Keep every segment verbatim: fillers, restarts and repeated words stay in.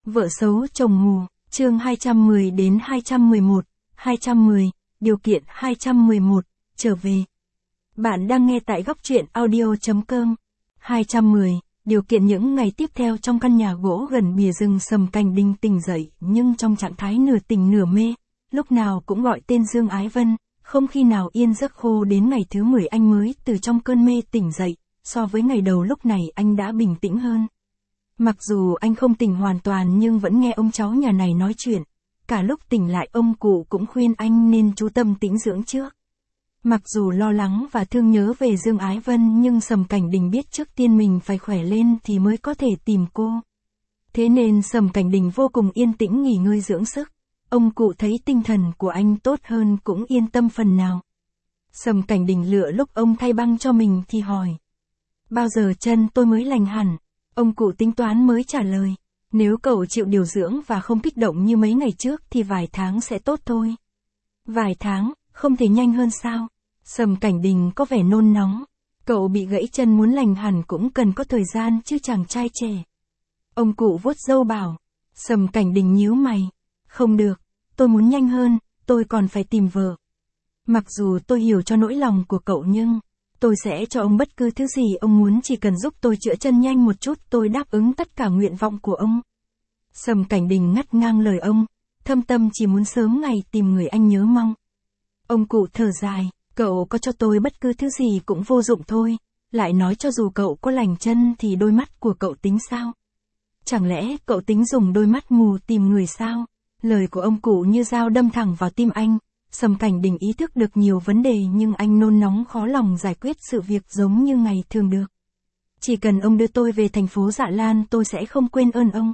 Vợ xấu chồng mù, chương hai trăm mười đến hai trăm mười một, hai trăm mười, điều kiện hai trăm mười một, trở về. Bạn đang nghe tại góc truyện audio.com. hai trăm mười, điều kiện những ngày tiếp theo trong căn nhà gỗ gần bìa rừng Sầm Cảnh Đình tỉnh dậy nhưng trong trạng thái nửa tỉnh nửa mê, lúc nào cũng gọi tên Dương Ái Vân, không khi nào yên giấc khô đến ngày thứ mười anh mới từ trong cơn mê tỉnh dậy, so với ngày đầu lúc này anh đã bình tĩnh hơn. Mặc dù anh không tỉnh hoàn toàn nhưng vẫn nghe ông cháu nhà này nói chuyện, cả lúc tỉnh lại ông cụ cũng khuyên anh nên chú tâm tĩnh dưỡng trước. Mặc dù lo lắng và thương nhớ về Dương Ái Vân nhưng Sầm Cảnh Đình biết trước tiên mình phải khỏe lên thì mới có thể tìm cô. Thế nên Sầm Cảnh Đình vô cùng yên tĩnh nghỉ ngơi dưỡng sức. Ông cụ thấy tinh thần của anh tốt hơn cũng yên tâm phần nào. Sầm Cảnh Đình lựa lúc ông thay băng cho mình thì hỏi. Bao giờ chân tôi mới lành hẳn? Ông cụ tính toán mới trả lời. Nếu cậu chịu điều dưỡng và không kích động như mấy ngày trước thì vài tháng sẽ tốt thôi. Vài tháng, không thể nhanh hơn sao? Sầm Cảnh Đình có vẻ nôn nóng. Cậu bị gãy chân muốn lành hẳn cũng cần có thời gian chứ chàng trai trẻ. Ông cụ vuốt râu bảo. Sầm Cảnh Đình nhíu mày. Không được, tôi muốn nhanh hơn, tôi còn phải tìm vợ. Mặc dù tôi hiểu cho nỗi lòng của cậu nhưng tôi sẽ cho ông bất cứ thứ gì ông muốn, chỉ cần giúp tôi chữa chân nhanh một chút tôi đáp ứng tất cả nguyện vọng của ông. Sầm Cảnh Đình ngắt ngang lời ông, thâm tâm chỉ muốn sớm ngày tìm người anh nhớ mong. Ông cụ thở dài, cậu có cho tôi bất cứ thứ gì cũng vô dụng thôi, lại nói cho dù cậu có lành chân thì đôi mắt của cậu tính sao? Chẳng lẽ cậu tính dùng đôi mắt mù tìm người sao? Lời của ông cụ như dao đâm thẳng vào tim anh. Sầm Cảnh Đình ý thức được nhiều vấn đề nhưng anh nôn nóng khó lòng giải quyết sự việc giống như ngày thường được. Chỉ cần ông đưa tôi về thành phố Dạ Lan tôi sẽ không quên ơn ông.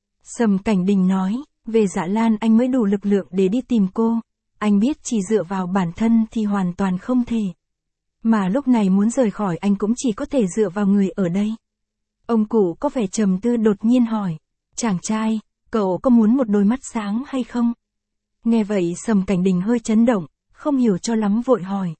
Sầm Cảnh Đình nói, về Dạ Lan anh mới đủ lực lượng để đi tìm cô. Anh biết chỉ dựa vào bản thân thì hoàn toàn không thể. Mà lúc này muốn rời khỏi anh cũng chỉ có thể dựa vào người ở đây. Ông cụ có vẻ trầm tư đột nhiên hỏi, chàng trai, cậu có muốn một đôi mắt sáng hay không? Nghe vậy Sầm Cảnh Đình hơi chấn động, không hiểu cho lắm vội hỏi.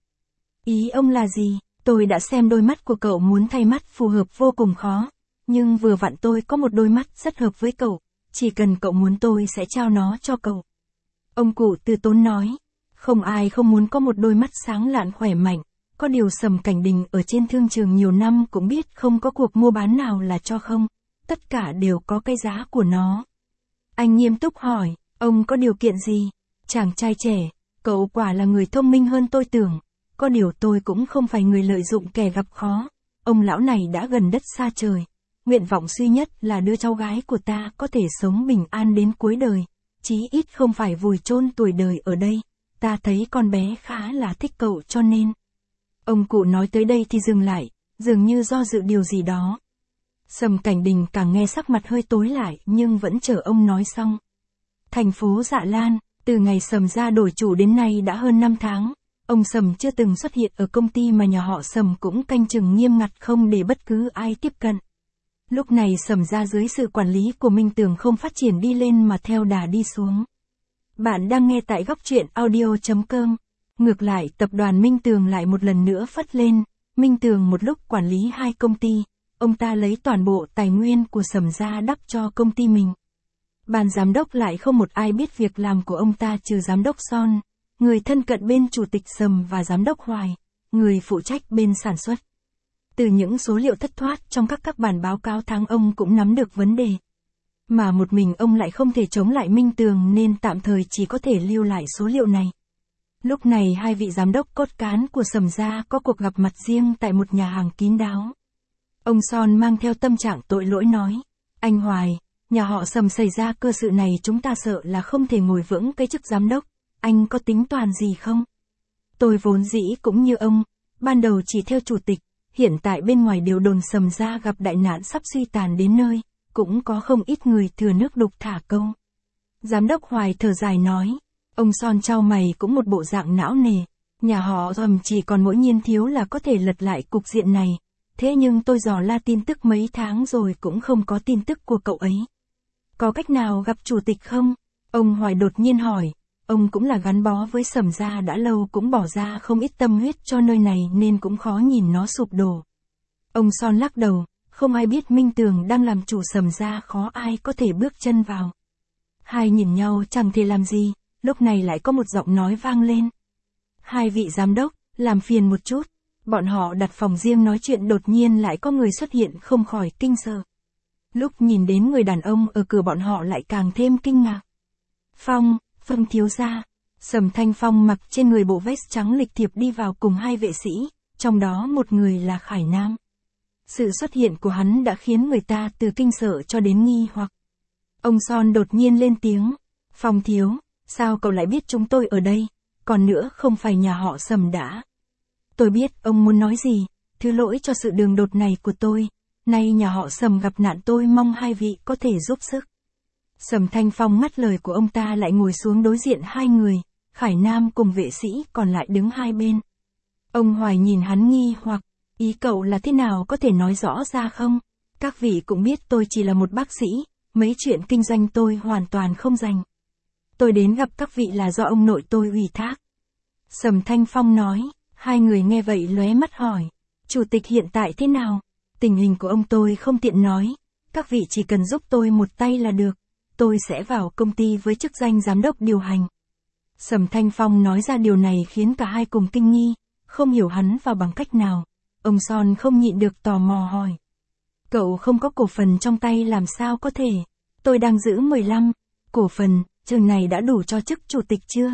Ý ông là gì? Tôi đã xem đôi mắt của cậu muốn thay mắt phù hợp vô cùng khó. Nhưng vừa vặn tôi có một đôi mắt rất hợp với cậu. Chỉ cần cậu muốn tôi sẽ trao nó cho cậu. Ông cụ từ tốn nói. Không ai không muốn có một đôi mắt sáng lạn khỏe mạnh. Có điều Sầm Cảnh Đình ở trên thương trường nhiều năm cũng biết không có cuộc mua bán nào là cho không. Tất cả đều có cái giá của nó. Anh nghiêm túc hỏi, ông có điều kiện gì? Chàng trai trẻ, cậu quả là người thông minh hơn tôi tưởng. Có điều tôi cũng không phải người lợi dụng kẻ gặp khó. Ông lão này đã gần đất xa trời. Nguyện vọng duy nhất là đứa cháu gái của ta có thể sống bình an đến cuối đời. Chí ít không phải vùi chôn tuổi đời ở đây. Ta thấy con bé khá là thích cậu cho nên. Ông cụ nói tới đây thì dừng lại, dường như do dự điều gì đó. Sầm Cảnh Đình càng nghe sắc mặt hơi tối lại nhưng vẫn chờ ông nói xong. Thành phố Dạ Lan, từ ngày Sầm ra đổi chủ đến nay đã hơn năm tháng. Ông Sầm chưa từng xuất hiện ở công ty mà nhà họ Sầm cũng canh chừng nghiêm ngặt không để bất cứ ai tiếp cận. Lúc này Sầm ra dưới sự quản lý của Minh Tường không phát triển đi lên mà theo đà đi xuống. Bạn đang nghe tại góc truyện audio.com. Ngược lại tập đoàn Minh Tường lại một lần nữa phất lên. Minh Tường một lúc quản lý hai công ty. Ông ta lấy toàn bộ tài nguyên của Sầm ra đắp cho công ty mình. Ban giám đốc lại không một ai biết việc làm của ông ta trừ giám đốc Son, người thân cận bên chủ tịch Sầm và giám đốc Hoài, người phụ trách bên sản xuất. Từ những số liệu thất thoát trong các các bản báo cáo tháng ông cũng nắm được vấn đề. Mà một mình ông lại không thể chống lại Minh Tường nên tạm thời chỉ có thể lưu lại số liệu này. Lúc này hai vị giám đốc cốt cán của Sầm ra có cuộc gặp mặt riêng tại một nhà hàng kín đáo. Ông Son mang theo tâm trạng tội lỗi nói, anh Hoài, nhà họ Sầm xảy ra cơ sự này chúng ta sợ là không thể ngồi vững cái chức giám đốc, anh có tính toán gì không? Tôi vốn dĩ cũng như ông, ban đầu chỉ theo chủ tịch, hiện tại bên ngoài điều đồn Sầm ra gặp đại nạn sắp suy tàn đến nơi, cũng có không ít người thừa nước đục thả câu. Giám đốc Hoài thở dài nói, ông Son trao mày cũng một bộ dạng não nề, nhà họ Sầm chỉ còn mỗi Nhiên Thiếu là có thể lật lại cục diện này. Thế nhưng tôi dò la tin tức mấy tháng rồi cũng không có tin tức của cậu ấy. Có cách nào gặp chủ tịch không? Ông Hoài đột nhiên hỏi. Ông cũng là gắn bó với Sầm ra đã lâu cũng bỏ ra không ít tâm huyết cho nơi này nên cũng khó nhìn nó sụp đổ. Ông Son lắc đầu. Không ai biết Minh Tường đang làm chủ Sầm gia, khó ai có thể bước chân vào. Hai nhìn nhau chẳng thể làm gì, lúc này lại có một giọng nói vang lên. Hai vị giám đốc, làm phiền một chút. Bọn họ đặt phòng riêng nói chuyện, đột nhiên lại có người xuất hiện, không khỏi kinh sợ. Lúc nhìn đến người đàn ông ở cửa, bọn họ lại càng thêm kinh ngạc. Phong, Phong thiếu gia. Sầm Thanh Phong mặc trên người bộ vest trắng lịch thiệp đi vào cùng hai vệ sĩ, trong đó một người là Khải Nam. Sự xuất hiện của hắn đã khiến người ta từ kinh sợ cho đến nghi hoặc. Ông Son đột nhiên lên tiếng. Phong thiếu, sao cậu lại biết chúng tôi ở đây? Còn nữa, không phải nhà họ Sầm đã. Tôi biết ông muốn nói gì, thứ lỗi cho sự đường đột này của tôi. Nay nhà họ Sầm gặp nạn, tôi mong hai vị có thể giúp sức. Sầm Thanh Phong ngắt lời của ông ta, lại ngồi xuống đối diện hai người, Khải Nam cùng vệ sĩ còn lại đứng hai bên. Ông Hoài nhìn hắn nghi hoặc, ý cậu là thế nào, có thể nói rõ ra không? Các vị cũng biết tôi chỉ là một bác sĩ, mấy chuyện kinh doanh tôi hoàn toàn không rành. Tôi đến gặp các vị là do ông nội tôi ủy thác. Sầm Thanh Phong nói, hai người nghe vậy lóe mắt hỏi, chủ tịch hiện tại thế nào? Tình hình của ông tôi không tiện nói, các vị chỉ cần giúp tôi một tay là được, tôi sẽ vào công ty với chức danh giám đốc điều hành. Sầm Thanh Phong nói ra điều này khiến cả hai cùng kinh nghi, không hiểu hắn vào bằng cách nào. Ông Son không nhịn được tò mò hỏi. Cậu không có cổ phần trong tay làm sao có thể? Tôi đang giữ mười lăm cổ phần, chừng này đã đủ cho chức chủ tịch chưa?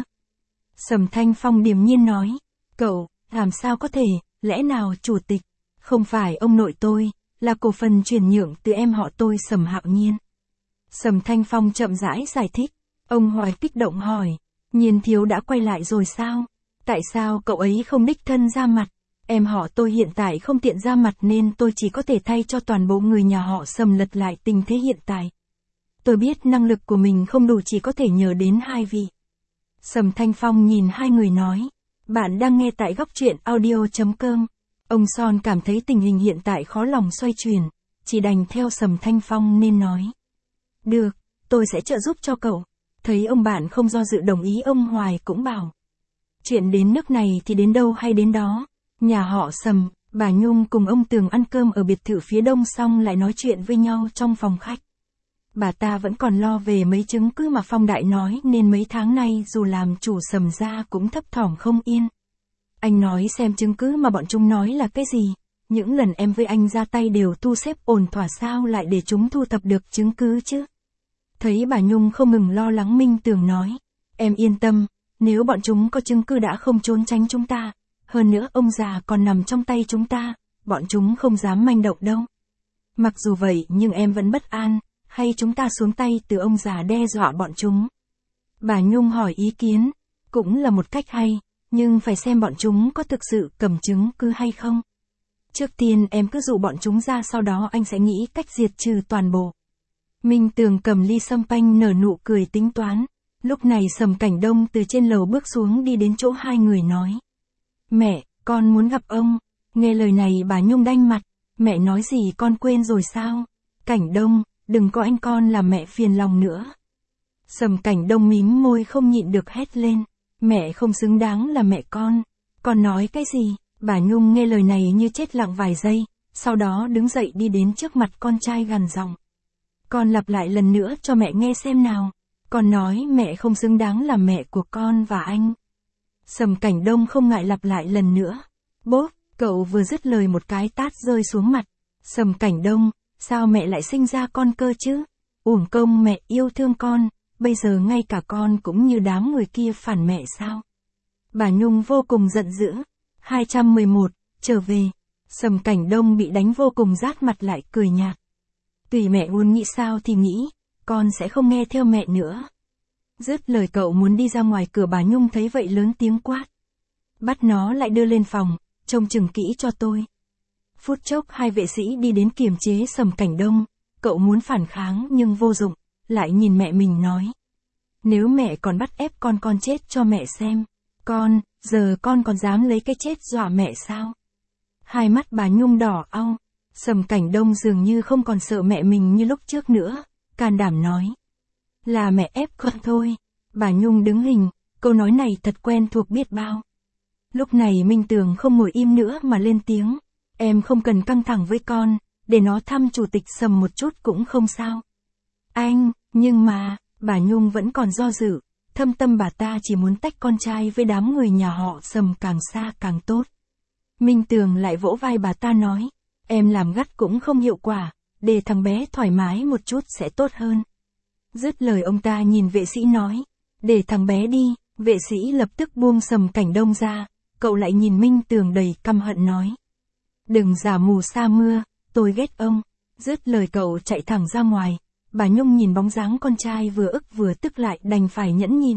Sầm Thanh Phong điềm nhiên nói. Cậu, làm sao có thể, lẽ nào chủ tịch? Không phải ông nội tôi, là cổ phần chuyển nhượng từ em họ tôi Sầm Hạo Nhiên. Sầm Thanh Phong chậm rãi giải thích. Ông Hoài kích động hỏi. Nhiên thiếu đã quay lại rồi sao? Tại sao cậu ấy không đích thân ra mặt? Em họ tôi hiện tại không tiện ra mặt nên tôi chỉ có thể thay cho toàn bộ người nhà họ Sầm lật lại tình thế hiện tại. Tôi biết năng lực của mình không đủ, chỉ có thể nhờ đến hai vị. Sầm Thanh Phong nhìn hai người nói. Bạn đang nghe tại góc truyện audio chấm com. Ông Son cảm thấy tình hình hiện tại khó lòng xoay chuyển, chỉ đành theo Sầm Thanh Phong nên nói. Được, tôi sẽ trợ giúp cho cậu. Thấy ông bạn không do dự đồng ý, ông Hoài cũng bảo. Chuyện đến nước này thì đến đâu hay đến đó. Nhà họ Sầm, bà Nhung cùng ông Tường ăn cơm ở biệt thự phía đông xong lại nói chuyện với nhau trong phòng khách. Bà ta vẫn còn lo về mấy chứng cứ mà Phong Đại nói nên mấy tháng nay dù làm chủ Sầm gia cũng thấp thỏm không yên. Anh nói xem chứng cứ mà bọn chúng nói là cái gì, những lần em với anh ra tay đều thu xếp ổn thỏa, sao lại để chúng thu thập được chứng cứ chứ? Thấy bà Nhung không ngừng lo lắng, Minh Tường nói, em yên tâm, nếu bọn chúng có chứng cứ đã không trốn tránh chúng ta, hơn nữa ông già còn nằm trong tay chúng ta, bọn chúng không dám manh động đâu. Mặc dù vậy nhưng em vẫn bất an, hay chúng ta xuống tay từ ông già đe dọa bọn chúng? Bà Nhung hỏi ý kiến, cũng là một cách hay, nhưng phải xem bọn chúng có thực sự cầm chứng cứ hay không. Trước tiên em cứ dụ bọn chúng ra, sau đó anh sẽ nghĩ cách diệt trừ toàn bộ. Minh Tường cầm ly sâm panh nở nụ cười tính toán. Lúc này Sầm Cảnh Đông từ trên lầu bước xuống đi đến chỗ hai người nói. Mẹ, con muốn gặp ông. Nghe lời này bà Nhung đanh mặt. Mẹ nói gì con quên rồi sao? Cảnh Đông, đừng có anh con làm mẹ phiền lòng nữa. Sầm Cảnh Đông mím môi không nhịn được hét lên. Mẹ không xứng đáng là mẹ con. Con nói cái gì? Bà Nhung nghe lời này như chết lặng vài giây, sau đó đứng dậy đi đến trước mặt con trai gằn giọng. Con lặp lại lần nữa cho mẹ nghe xem nào. Con nói mẹ không xứng đáng là mẹ của con và anh. Sầm Cảnh Đông không ngại lặp lại lần nữa. Bốp, cậu vừa dứt lời một cái tát rơi xuống mặt. Sầm Cảnh Đông, sao mẹ lại sinh ra con cơ chứ? Uổng công mẹ yêu thương con, bây giờ ngay cả con cũng như đám người kia phản mẹ sao? Bà Nhung vô cùng giận dữ. hai trăm mười một, trở về. Sầm Cảnh Đông bị đánh vô cùng rát mặt, lại cười nhạt. Tùy mẹ muốn nghĩ sao thì nghĩ, con sẽ không nghe theo mẹ nữa. Dứt lời cậu muốn đi ra ngoài cửa, bà Nhung thấy vậy lớn tiếng quát. Bắt nó lại đưa lên phòng, trông chừng kỹ cho tôi. Phút chốc hai vệ sĩ đi đến kiềm chế Sầm Cảnh Đông, cậu muốn phản kháng nhưng vô dụng, lại nhìn mẹ mình nói. Nếu mẹ còn bắt ép con con chết cho mẹ xem. Con, giờ con còn dám lấy cái chết dọa mẹ sao? Hai mắt bà Nhung đỏ au. Sầm Cảnh Đông dường như không còn sợ mẹ mình như lúc trước nữa, can đảm nói. Là mẹ ép con thôi. Bà Nhung đứng hình, câu nói này thật quen thuộc biết bao. Lúc này Minh Tường không ngồi im nữa mà lên tiếng. Em không cần căng thẳng với con, để nó thăm chủ tịch Sầm một chút cũng không sao. Anh, nhưng mà, bà Nhung vẫn còn do dự, thâm tâm bà ta chỉ muốn tách con trai với đám người nhà họ Sầm càng xa càng tốt. Minh Tường lại vỗ vai bà ta nói, em làm gắt cũng không hiệu quả, để thằng bé thoải mái một chút sẽ tốt hơn. Dứt lời ông ta nhìn vệ sĩ nói, để thằng bé đi, vệ sĩ lập tức buông Sầm Cảnh Đông ra, cậu lại nhìn Minh Tường đầy căm hận nói. Đừng giả mù sa mưa, tôi ghét ông. Dứt lời cậu chạy thẳng ra ngoài, bà Nhung nhìn bóng dáng con trai vừa ức vừa tức lại đành phải nhẫn nhìn.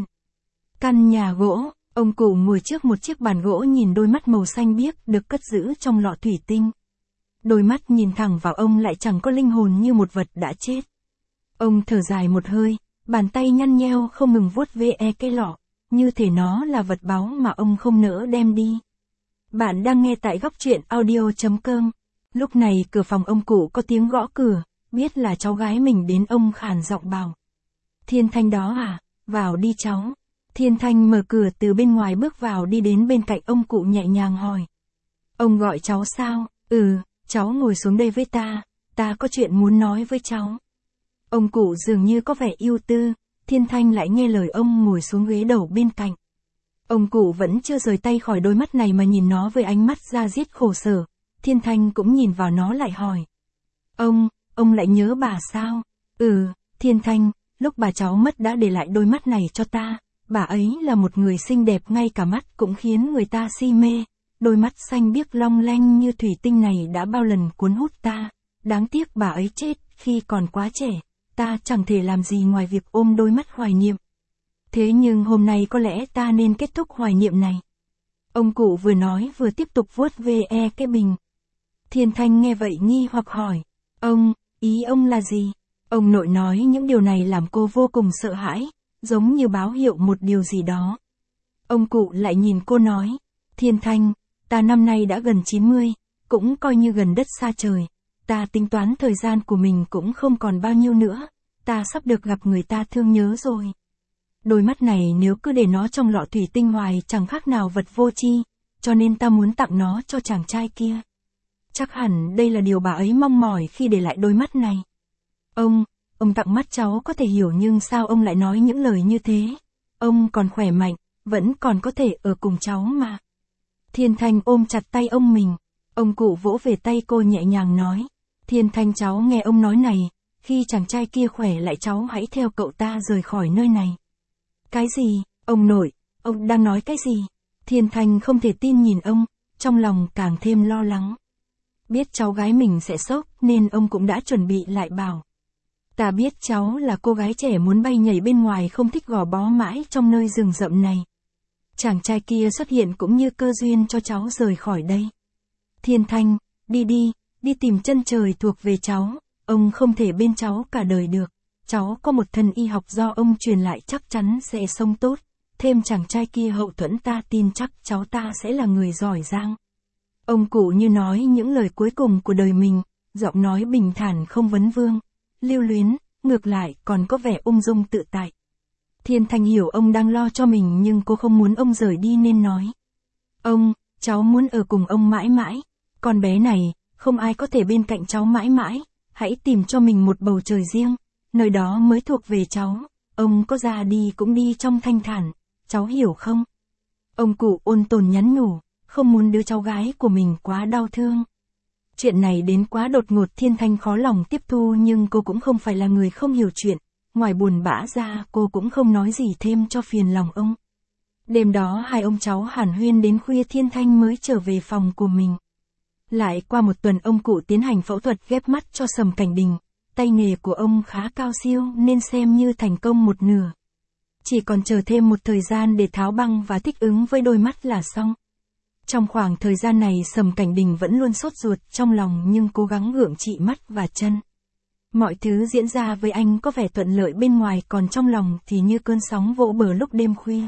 Căn nhà gỗ, ông cụ ngồi trước một chiếc bàn gỗ nhìn đôi mắt màu xanh biếc được cất giữ trong lọ thủy tinh. Đôi mắt nhìn thẳng vào ông lại chẳng có linh hồn như một vật đã chết. Ông thở dài một hơi, bàn tay nhăn nheo không ngừng vuốt ve cái lọ, như thể nó là vật báu mà ông không nỡ đem đi. Bạn đang nghe tại góc truyện audio chấm com. Lúc này cửa phòng ông cụ có tiếng gõ cửa, biết là cháu gái mình đến ông khàn giọng bảo. Thiên Thanh đó à, vào đi cháu. Thiên Thanh mở cửa từ bên ngoài bước vào đi đến bên cạnh ông cụ nhẹ nhàng hỏi. Ông gọi cháu sao? Ừ, cháu ngồi xuống đây với ta, ta có chuyện muốn nói với cháu. Ông cụ dường như có vẻ ưu tư, Thiên Thanh lại nghe lời ông ngồi xuống ghế đầu bên cạnh. Ông cụ vẫn chưa rời tay khỏi đôi mắt này mà nhìn nó với ánh mắt da diết khổ sở. Thiên Thanh cũng nhìn vào nó lại hỏi. Ông, ông lại nhớ bà sao? Ừ, Thiên Thanh, lúc bà cháu mất đã để lại đôi mắt này cho ta. Bà ấy là một người xinh đẹp ngay cả mắt cũng khiến người ta si mê. Đôi mắt xanh biếc long lanh như thủy tinh này đã bao lần cuốn hút ta. Đáng tiếc bà ấy chết khi còn quá trẻ. Ta chẳng thể làm gì ngoài việc ôm đôi mắt hoài niệm. Thế nhưng hôm nay có lẽ ta nên kết thúc hoài niệm này. Ông cụ vừa nói vừa tiếp tục vuốt ve cái bình. Thiên Thanh nghe vậy nghi hoặc hỏi. Ông, ý ông là gì? Ông nội nói những điều này làm cô vô cùng sợ hãi, giống như báo hiệu một điều gì đó. Ông cụ lại nhìn cô nói. Thiên Thanh, ta năm nay đã gần chín mươi, cũng coi như gần đất xa trời. Ta tính toán thời gian của mình cũng không còn bao nhiêu nữa. Ta sắp được gặp người ta thương nhớ rồi. Đôi mắt này nếu cứ để nó trong lọ thủy tinh hoài chẳng khác nào vật vô tri, cho nên ta muốn tặng nó cho chàng trai kia. Chắc hẳn đây là điều bà ấy mong mỏi khi để lại đôi mắt này. Ông, ông tặng mắt cháu có thể hiểu nhưng sao ông lại nói những lời như thế? Ông còn khỏe mạnh, vẫn còn có thể ở cùng cháu mà. Thiên Thanh ôm chặt tay ông mình, ông cụ vỗ về tay cô nhẹ nhàng nói. Thiên Thanh cháu nghe ông nói này, khi chàng trai kia khỏe lại cháu hãy theo cậu ta rời khỏi nơi này. Cái gì, ông nội, ông đang nói cái gì? Thiên Thanh không thể tin nhìn ông, trong lòng càng thêm lo lắng. Biết cháu gái mình sẽ sốc nên ông cũng đã chuẩn bị lại bảo. Ta biết cháu là cô gái trẻ muốn bay nhảy bên ngoài không thích gò bó mãi trong nơi rừng rậm này. Chàng trai kia xuất hiện cũng như cơ duyên cho cháu rời khỏi đây. Thiên Thanh, đi đi, đi tìm chân trời thuộc về cháu, ông không thể bên cháu cả đời được. Cháu có một thân y học do ông truyền lại chắc chắn sẽ sống tốt. Thêm chàng trai kia hậu thuẫn ta tin chắc cháu ta sẽ là người giỏi giang. Ông cụ như nói những lời cuối cùng của đời mình, giọng nói bình thản không vấn vương, lưu luyến, ngược lại còn có vẻ ung dung tự tại. Thiên Thanh hiểu ông đang lo cho mình nhưng cô không muốn ông rời đi nên nói. Ông, cháu muốn ở cùng ông mãi mãi. Con bé này, không ai có thể bên cạnh cháu mãi mãi. Hãy tìm cho mình một bầu trời riêng, nơi đó mới thuộc về cháu. Ông có ra đi cũng đi trong thanh thản, cháu hiểu không? Ông cụ ôn tồn nhắn nhủ, không muốn đứa cháu gái của mình quá đau thương. Chuyện này đến quá đột ngột Thiên Thanh khó lòng tiếp thu nhưng cô cũng không phải là người không hiểu chuyện. Ngoài buồn bã ra cô cũng không nói gì thêm cho phiền lòng ông. Đêm đó hai ông cháu hàn huyên đến khuya Thiên Thanh mới trở về phòng của mình. Lại qua một tuần ông cụ tiến hành phẫu thuật ghép mắt cho Sầm Cảnh Đình. Tay nghề của ông khá cao siêu nên xem như thành công một nửa. Chỉ còn chờ thêm một thời gian để tháo băng và thích ứng với đôi mắt là xong. Trong khoảng thời gian này Sầm Cảnh Đình vẫn luôn sốt ruột trong lòng nhưng cố gắng gượng trị mắt và chân. Mọi thứ diễn ra với anh có vẻ thuận lợi bên ngoài còn trong lòng thì như cơn sóng vỗ bờ lúc đêm khuya.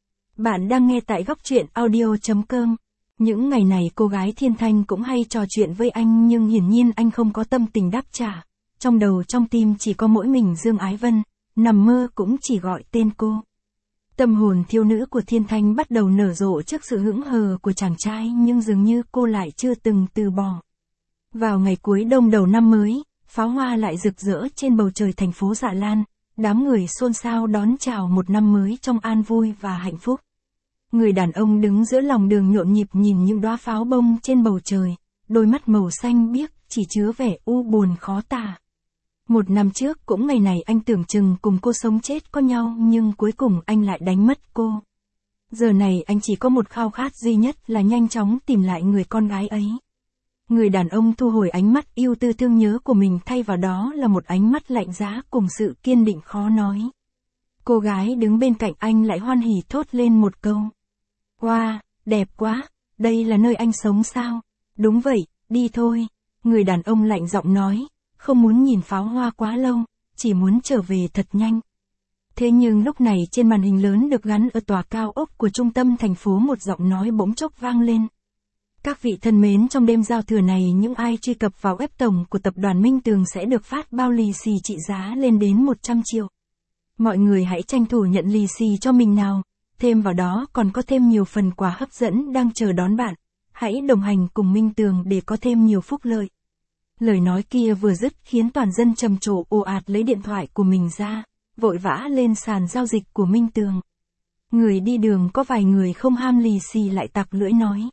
Bạn đang nghe tại góc truyện audio chấm com. Những ngày này cô gái Thiên Thanh cũng hay trò chuyện với anh nhưng hiển nhiên anh không có tâm tình đáp trả. Trong đầu trong tim chỉ có mỗi mình Dương Ái Vân, nằm mơ cũng chỉ gọi tên cô. Tâm hồn thiếu nữ của Thiên Thanh bắt đầu nở rộ trước sự hững hờ của chàng trai nhưng dường như cô lại chưa từng từ bỏ. Vào ngày cuối đông đầu năm mới, pháo hoa lại rực rỡ trên bầu trời thành phố Dạ Lan, đám người xôn xao đón chào một năm mới trong an vui và hạnh phúc. Người đàn ông đứng giữa lòng đường nhộn nhịp nhìn những đóa pháo bông trên bầu trời, đôi mắt màu xanh biếc chỉ chứa vẻ u buồn khó tả. Một năm trước cũng ngày này anh tưởng chừng cùng cô sống chết có nhau nhưng cuối cùng anh lại đánh mất cô. Giờ này anh chỉ có một khao khát duy nhất là nhanh chóng tìm lại người con gái ấy. Người đàn ông thu hồi ánh mắt yêu tư thương nhớ của mình thay vào đó là một ánh mắt lạnh giá cùng sự kiên định khó nói. Cô gái đứng bên cạnh anh lại hoan hỉ thốt lên một câu. Wow, đẹp quá, đây là nơi anh sống sao? Đúng vậy, đi thôi. Người đàn ông lạnh giọng nói, không muốn nhìn pháo hoa quá lâu, chỉ muốn trở về thật nhanh. Thế nhưng lúc này trên màn hình lớn được gắn ở tòa cao ốc của trung tâm thành phố một giọng nói bỗng chốc vang lên. Các vị thân mến, trong đêm giao thừa này những ai truy cập vào web tổng của tập đoàn Minh Tường sẽ được phát bao lì xì trị giá lên đến một trăm triệu. Mọi người hãy tranh thủ nhận lì xì cho mình nào, thêm vào đó còn có thêm nhiều phần quà hấp dẫn đang chờ đón bạn. Hãy đồng hành cùng Minh Tường để có thêm nhiều phúc lợi. Lời nói kia vừa dứt khiến toàn dân trầm trồ ồ ạt lấy điện thoại của mình ra, vội vã lên sàn giao dịch của Minh Tường. Người đi đường có vài người không ham lì xì lại tặc lưỡi nói.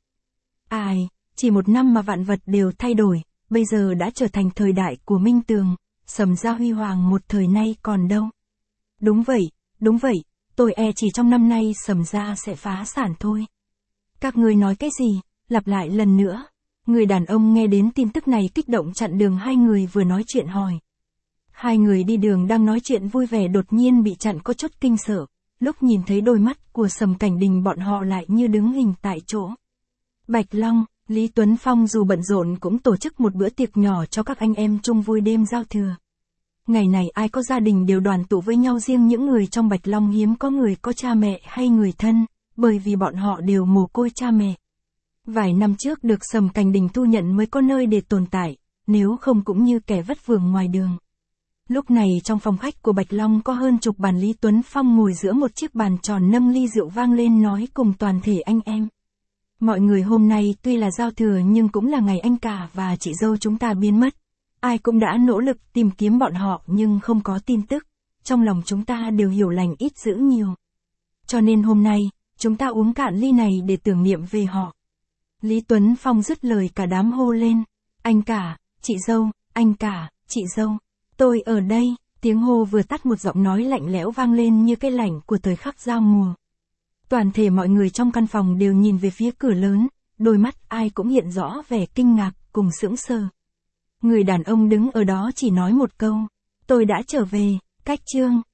Ai, chỉ một năm mà vạn vật đều thay đổi, bây giờ đã trở thành thời đại của Minh Tường, sầm gia huy hoàng một thời nay còn đâu. Đúng vậy, đúng vậy, tôi e chỉ trong năm nay sầm gia sẽ phá sản thôi. Các người nói cái gì, lặp lại lần nữa. Người đàn ông nghe đến tin tức này kích động chặn đường hai người vừa nói chuyện hỏi. Hai người đi đường đang nói chuyện vui vẻ đột nhiên bị chặn có chút kinh sợ, lúc nhìn thấy đôi mắt của Sầm Cảnh Đình bọn họ lại như đứng hình tại chỗ. Bạch Long, Lý Tuấn Phong dù bận rộn cũng tổ chức một bữa tiệc nhỏ cho các anh em chung vui đêm giao thừa. Ngày này ai có gia đình đều đoàn tụ với nhau, riêng những người trong Bạch Long hiếm có người có cha mẹ hay người thân, bởi vì bọn họ đều mồ côi cha mẹ. Vài năm trước được Sầm Cảnh Đình thu nhận mới có nơi để tồn tại, nếu không cũng như kẻ vất vưởng ngoài đường. Lúc này trong phòng khách của Bạch Long có hơn chục bàn, Lý Tuấn Phong ngồi giữa một chiếc bàn tròn nâng ly rượu vang lên nói cùng toàn thể anh em. Mọi người, hôm nay tuy là giao thừa nhưng cũng là ngày anh cả và chị dâu chúng ta biến mất. Ai cũng đã nỗ lực tìm kiếm bọn họ nhưng không có tin tức. Trong lòng chúng ta đều hiểu lành ít dữ nhiều. Cho nên hôm nay, chúng ta uống cạn ly này để tưởng niệm về họ. Lý Tuấn Phong dứt lời cả đám hô lên. Anh cả, chị dâu, anh cả, chị dâu. Tôi ở đây. Tiếng hô vừa tắt một giọng nói lạnh lẽo vang lên như cái lạnh của thời khắc giao mùa. Toàn thể mọi người trong căn phòng đều nhìn về phía cửa lớn, đôi mắt ai cũng hiện rõ vẻ kinh ngạc cùng sững sờ. Người đàn ông đứng ở đó chỉ nói một câu. Tôi đã trở về, cách chương.